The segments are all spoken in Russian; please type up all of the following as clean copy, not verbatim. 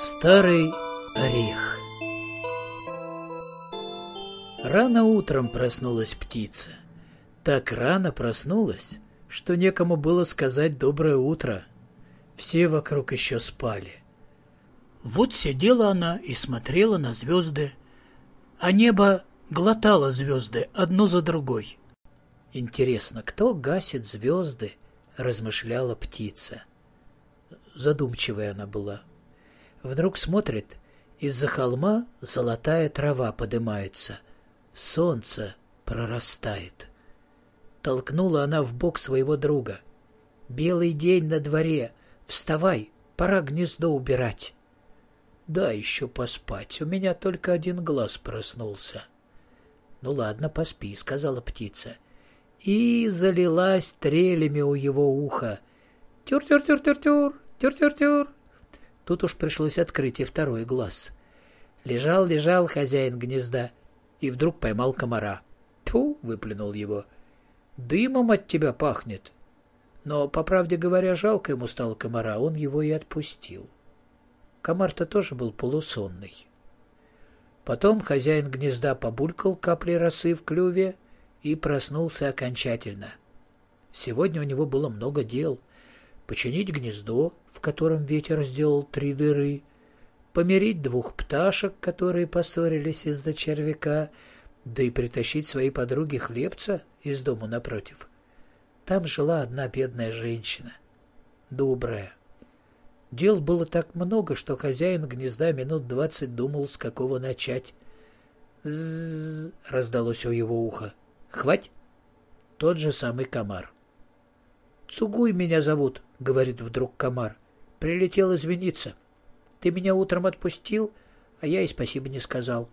Старый орех. Рано утром проснулась птица. Так рано проснулась, что некому было сказать доброе утро. Все вокруг еще спали. Вот сидела она и смотрела на звезды, а небо глотало звезды одну за другой. Интересно, кто гасит звезды, размышляла птица. Задумчивая она была. Вдруг смотрит, из-за холма золотая трава подымается, солнце прорастает. Толкнула она в бок своего друга. «Белый день на дворе, вставай, пора гнездо убирать». «Да, еще поспать, у меня только один глаз проснулся». «Ну ладно, поспи», — сказала птица. И залилась трелями у его уха. «Тюр-тюр-тюр-тюр-тюр, тюр-тюр-тюр». Тут уж пришлось открыть и второй глаз. Лежал хозяин гнезда и вдруг поймал комара. «Тьфу!» — выплюнул его. «Дымом от тебя пахнет». Но, по правде говоря, жалко ему стало комара, он его и отпустил. Комар-то тоже был полусонный. Потом хозяин гнезда побулькал капли росы в клюве и проснулся окончательно. Сегодня у него было много дел. Починить гнездо, в котором ветер сделал 3 дыры, помирить 2 пташек, которые поссорились из-за червяка, да и притащить своей подруге хлебца из дома напротив. Там жила одна бедная женщина, добрая. Дел было так много, что хозяин гнезда минут 20 думал, с какого начать. «З-з-з» раздалось у его уха. «Хвать!» Тот же самый комар. «Цугуй меня зовут», — говорит вдруг комар. «Прилетел извиниться. Ты меня утром отпустил, а я и спасибо не сказал».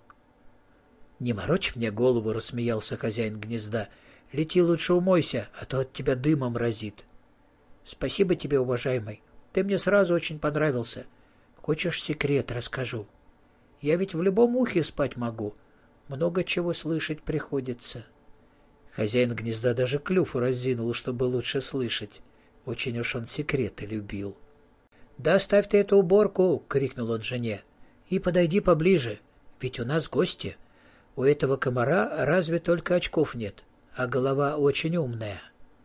«Не морочь мне голову», — рассмеялся хозяин гнезда. «Лети лучше умойся, а то от тебя дымом разит». «Спасибо тебе, уважаемый. Ты мне сразу очень понравился. Хочешь секрет, расскажу. Я ведь в любом ухе спать могу. Много чего слышать приходится». Хозяин гнезда даже клюв разинул, чтобы лучше слышать. Очень уж он секреты любил. «Да оставь ты эту уборку!» — крикнул он жене. «И подойди поближе, ведь у нас гости. У этого комара разве только очков нет, а голова очень умная».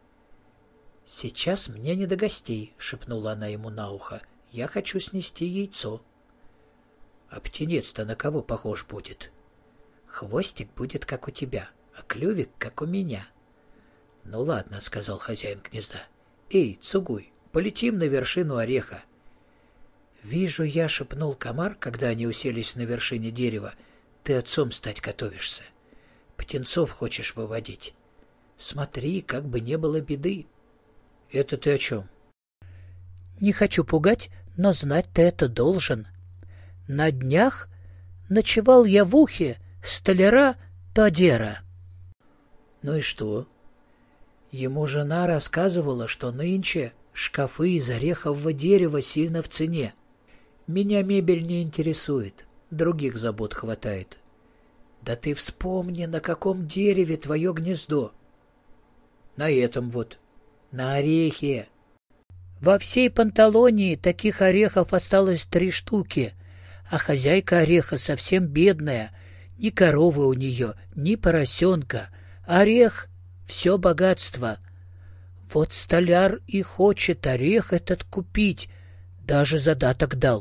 «Сейчас мне не до гостей», — шепнула она ему на ухо. «Я хочу снести яйцо». «А птенец-то на кого похож будет?» «Хвостик будет, как у тебя, а клювик, как у меня». «Ну ладно», — сказал хозяин гнезда. «Эй, Цугуй, полетим на вершину ореха». «Вижу я», — шепнул комар, когда они уселись на вершине дерева, — «ты отцом стать готовишься. Птенцов хочешь выводить. Смотри, как бы не было беды». «Это ты о чем?» «Не хочу пугать, но знать ты это должен. На днях ночевал я в ухе столяра Тодера». «Ну и что?» Ему жена рассказывала, что нынче шкафы из орехового дерева сильно в цене. «Меня мебель не интересует, других забот хватает». «Да ты вспомни, на каком дереве твое гнездо». «На этом вот, на орехе». «Во всей Панталонии таких орехов осталось 3 штуки, а хозяйка ореха совсем бедная, ни коровы у нее, ни поросенка. Орех — все богатство. Вот столяр и хочет орех этот купить, даже задаток дал».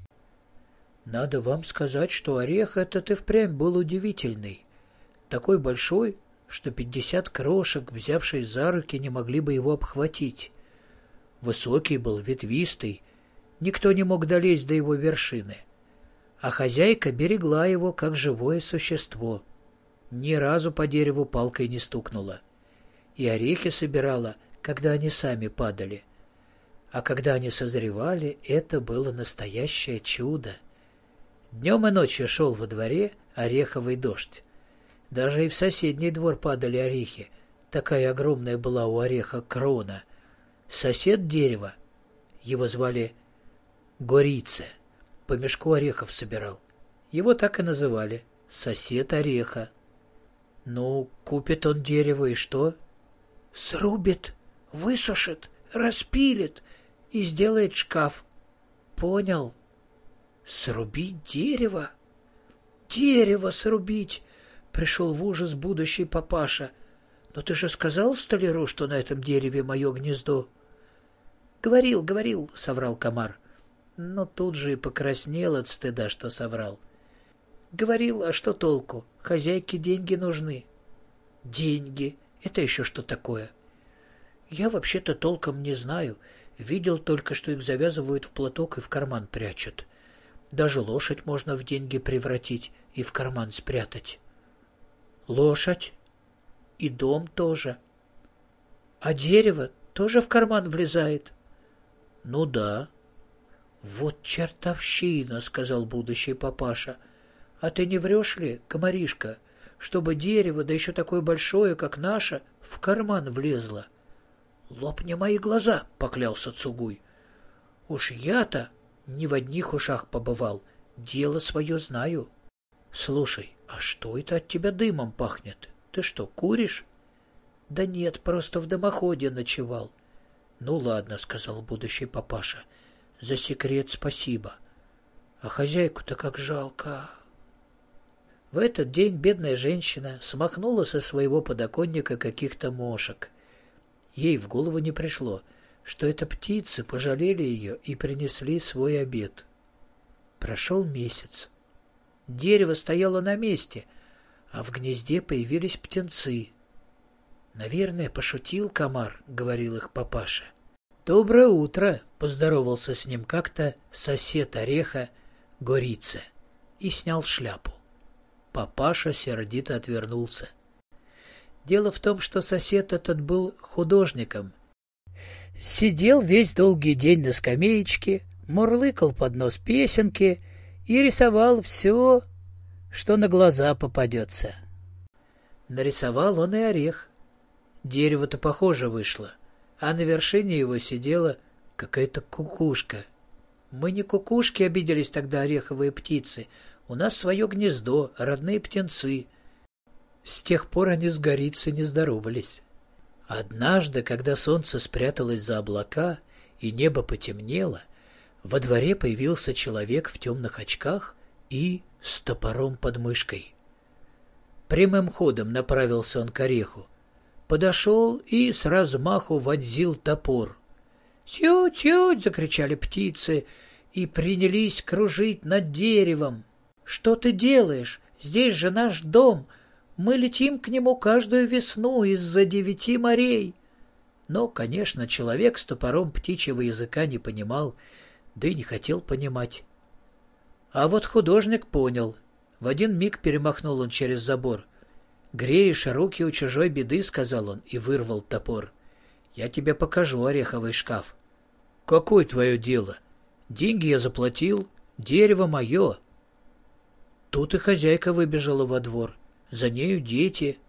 Надо вам сказать, что орех этот и впрямь был удивительный. Такой большой, что 50 крошек, взявшись за руки, не могли бы его обхватить. Высокий был, ветвистый, никто не мог долезть до его вершины. А хозяйка берегла его, как живое существо. Ни разу по дереву палкой не стукнула. И орехи собирала, когда они сами падали. А когда они созревали, это было настоящее чудо. Днем и ночью шел во дворе ореховый дождь. Даже и в соседний двор падали орехи. Такая огромная была у ореха крона. Сосед дерева, его звали Горица, по мешку орехов собирал. Его так и называли — сосед ореха. Ну, купит он дерево и что? Срубит, высушит, распилит и сделает шкаф. Понял? Срубить дерево? Дерево срубить! Пришел в ужас будущий папаша. Но ты же сказал столяру, что на этом дереве мое гнездо. Говорил, соврал комар. Но тут же и покраснел от стыда, что соврал. Говорил, а что толку? Хозяйке деньги нужны. Деньги? Это еще что такое? Я вообще-то толком не знаю. Видел только, что их завязывают в платок и в карман прячут. Даже лошадь можно в деньги превратить и в карман спрятать. Лошадь? И дом тоже. А дерево тоже в карман влезает? Ну да. Вот чертовщина, сказал будущий папаша. А ты не врешь ли, комаришка, чтобы дерево, да еще такое большое, как наше, в карман влезло? Лопни мои глаза, поклялся Цугуй. Уж я-то не в одних ушах побывал, дело свое знаю. Слушай, а что это от тебя дымом пахнет? Ты что, куришь? Да нет, просто в дымоходе ночевал. Ну ладно, сказал будущий папаша, за секрет спасибо. А хозяйку-то как жалко. В этот день бедная женщина смахнула со своего подоконника каких-то мошек. Ей в голову не пришло, что это птицы пожалели ее и принесли свой обед. Прошел месяц. Дерево стояло на месте, а в гнезде появились птенцы. «Наверное, пошутил комар», — говорил их папаша. «Доброе утро», — поздоровался с ним как-то сосед ореха Горица и снял шляпу. Папаша сердито отвернулся. Дело в том, что сосед этот был художником. Сидел весь долгий день на скамеечке, мурлыкал под нос песенки и рисовал все, что на глаза попадется. Нарисовал он и орех. Дерево-то похоже вышло, а на вершине его сидела какая-то кукушка. Мы не кукушки, обиделись тогда ореховые птицы. У нас свое гнездо, родные птенцы. С тех пор они с Горицей не здоровались. Однажды, когда солнце спряталось за облака и небо потемнело, во дворе появился человек в темных очках и с топором под мышкой. Прямым ходом направился он к ореху. Подошел и с размаху вонзил топор. «Тють-тють!» — закричали птицы и принялись кружить над деревом. «Что ты делаешь? Здесь же наш дом. Мы летим к нему каждую весну из-за 9 морей». Но, конечно, человек с топором птичьего языка не понимал, да и не хотел понимать. А вот художник понял. В один миг перемахнул он через забор. «Греешь руки у чужой беды», — сказал он и вырвал топор. «Я тебе покажу ореховый шкаф». «Какое твое дело? Деньги я заплатил, дерево мое». Тут и хозяйка выбежала во двор. За нею дети.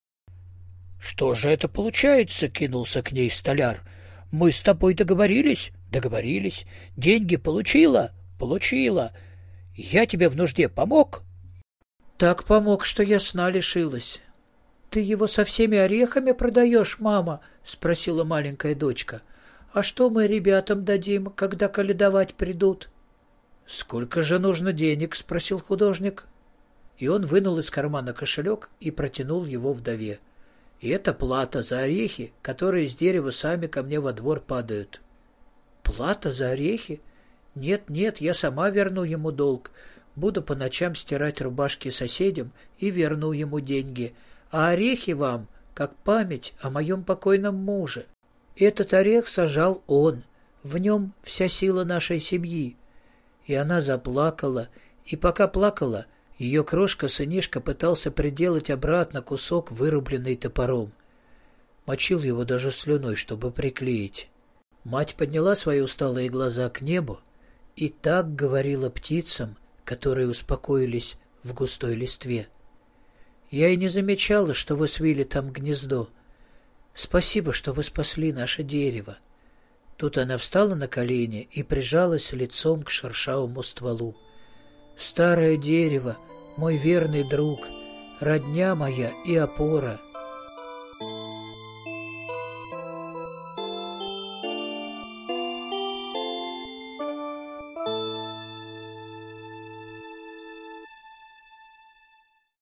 «Что же это получается?» — кинулся к ней столяр. «Мы с тобой договорились?» «Договорились. Деньги получила?» «Получила. Я тебе в нужде помог?» «Так помог, что я сна лишилась». «Ты его со всеми орехами продаешь, мама?» — спросила маленькая дочка. «А что мы ребятам дадим, когда коледовать придут?» «Сколько же нужно денег?» — спросил художник. И он вынул из кармана кошелек и протянул его вдове. «И это плата за орехи, которые с дерева сами ко мне во двор падают». «Плата за орехи? Нет, я сама верну ему долг. Буду по ночам стирать рубашки соседям и верну ему деньги. А орехи вам, как память о моем покойном муже. Этот орех сажал он. В нем вся сила нашей семьи». И она заплакала, и пока плакала, ее крошка-сынишка пытался приделать обратно кусок, вырубленный топором. Мочил его даже слюной, чтобы приклеить. Мать подняла свои усталые глаза к небу и так говорила птицам, которые успокоились в густой листве. «Я и не замечала, что вы свили там гнездо. Спасибо, что вы спасли наше дерево». Тут она встала на колени и прижалась лицом к шершавому стволу. «Старое дерево, мой верный друг, родня моя и опора».